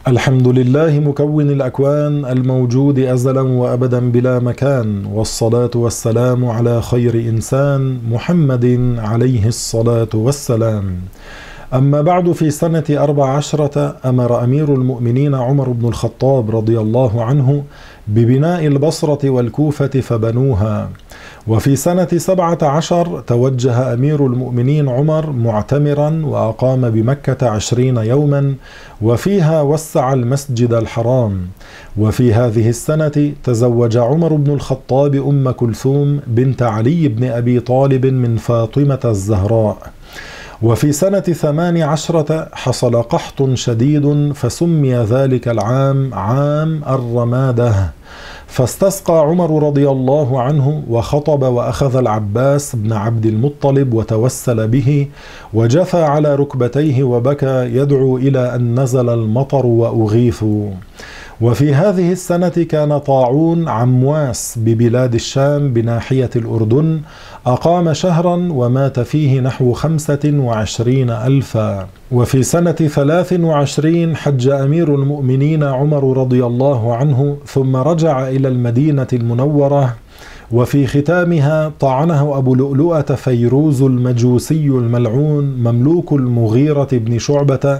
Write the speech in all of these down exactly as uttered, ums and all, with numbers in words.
الحمد لله مكون الأكوان الموجود أزلا وأبدا بلا مكان، والصلاة والسلام على خير إنسان محمد عليه الصلاة والسلام. أما بعد، في سنة أربع عشرة أمر أمير المؤمنين عمر بن الخطاب رضي الله عنه ببناء البصرة والكوفة فبنوها. وفي سنة سبعة عشر توجه أمير المؤمنين عمر معتمرا وأقام بمكة عشرين يوما، وفيها وسع المسجد الحرام. وفي هذه السنة تزوج عمر بن الخطاب أم كلثوم بنت علي بن أبي طالب من فاطمة الزهراء. وفي سنة ثمان عشرة حصل قحط شديد، فسمي ذلك العام عام الرمادة، فاستسقى عمر رضي الله عنه وخطب، وأخذ العباس بن عبد المطلب وتوسل به، وجثى على ركبتيه وبكى يدعو إلى أن نزل المطر وأغيثوا. وفي هذه السنة كان طاعون عمواس ببلاد الشام بناحية الأردن، أقام شهرا ومات فيه نحو خمسة وعشرين ألفا. وفي سنة ثلاث وعشرين حج أمير المؤمنين عمر رضي الله عنه، ثم رجع إلى المدينة المنورة، وفي ختامها طعنه أبو لؤلؤة فيروز المجوسي الملعون مملوك المغيرة بن شعبة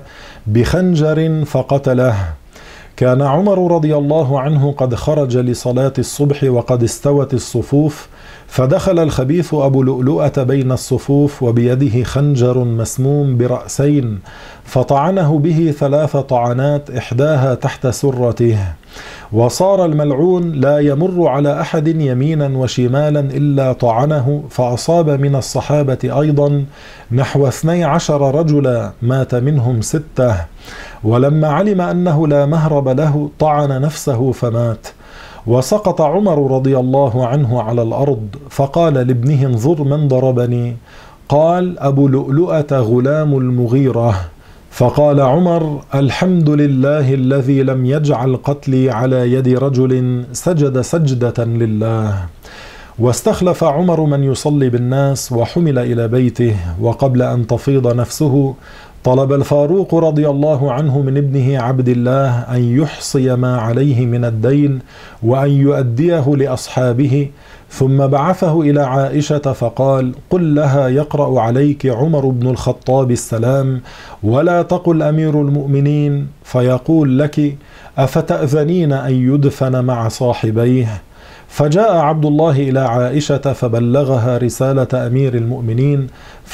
بخنجر فقتله. كان عمر رضي الله عنه قد خرج لصلاة الصبح وقد استوت الصفوف، فدخل الخبيث أبو لؤلؤة بين الصفوف وبيده خنجر مسموم برأسين، فطعنه به ثلاث طعنات إحداها تحت سرته. وصار الملعون لا يمر على أحد يمينا وشمالا إلا طعنه، فأصاب من الصحابة أيضا نحو اثني عشر رجلا، مات منهم ستة. ولما علم أنه لا مهرب له طعن نفسه فمات. وسقط عمر رضي الله عنه على الأرض، فقال لابنه: انظر من ضربني. قال: أبو لؤلؤة غلام المغيرة. فقال عمر: الحمد لله الذي لم يجعل قتلي على يد رجل سجد سجدة لله. واستخلف عمر من يصلي بالناس وحمل إلى بيته. وقبل أن تفيض نفسه طلب الفاروق رضي الله عنه من ابنه عبد الله أن يحصي ما عليه من الدين وأن يؤديه لأصحابه، ثم بعثه إلى عائشة فقال: قل لها يقرأ عليك عمر بن الخطاب السلام، ولا تقل أمير المؤمنين فيقول لك: أفتأذنين أن يدفن مع صاحبيه؟ فجاء عبد الله إلى عائشة فبلغها رسالة أمير المؤمنين،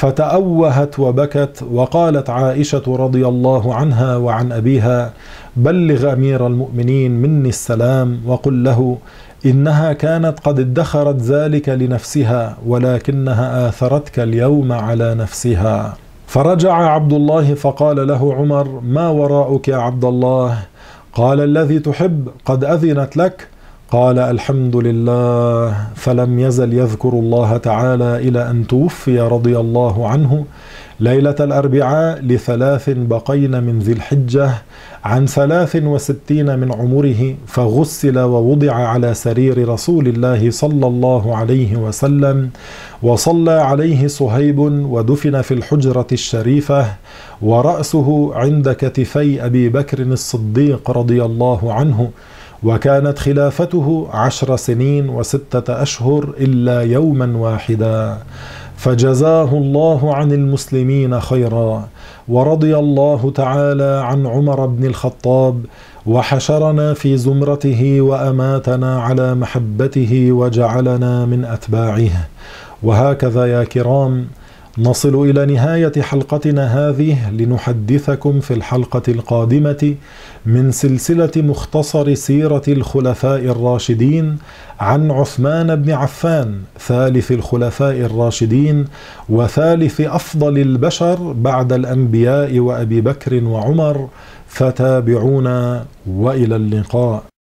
فتأوهت وبكت، وقالت عائشة رضي الله عنها وعن أبيها: بلغ أمير المؤمنين مني السلام، وقل له إنها كانت قد ادخرت ذلك لنفسها، ولكنها آثرتك اليوم على نفسها. فرجع عبد الله فقال له عمر: ما وراءك يا عبد الله؟ قال: الذي تحب قد أذنت لك. قال: الحمد لله. فلم يزل يذكر الله تعالى إلى أن توفي رضي الله عنه ليلة الأربعاء لثلاث بقين من ذي الحجة عن ثلاث وستين من عمره، فغسل ووضع على سرير رسول الله صلى الله عليه وسلم، وصلى عليه صهيب، ودفن في الحجرة الشريفة، ورأسه عند كتفي أبي بكر الصديق رضي الله عنه. وكانت خلافته عشر سنين وستة أشهر إلا يوما واحدا. فجزاه الله عن المسلمين خيرا، ورضي الله تعالى عن عمر بن الخطاب، وحشرنا في زمرته، وأماتنا على محبته، وجعلنا من أتباعه. وهكذا يا كرام نصل إلى نهاية حلقتنا هذه، لنحدثكم في الحلقة القادمة من سلسلة مختصر سيرة الخلفاء الراشدين عن عثمان بن عفان، ثالث الخلفاء الراشدين وثالث أفضل البشر بعد الأنبياء وأبي بكر وعمر. فتابعونا، وإلى اللقاء.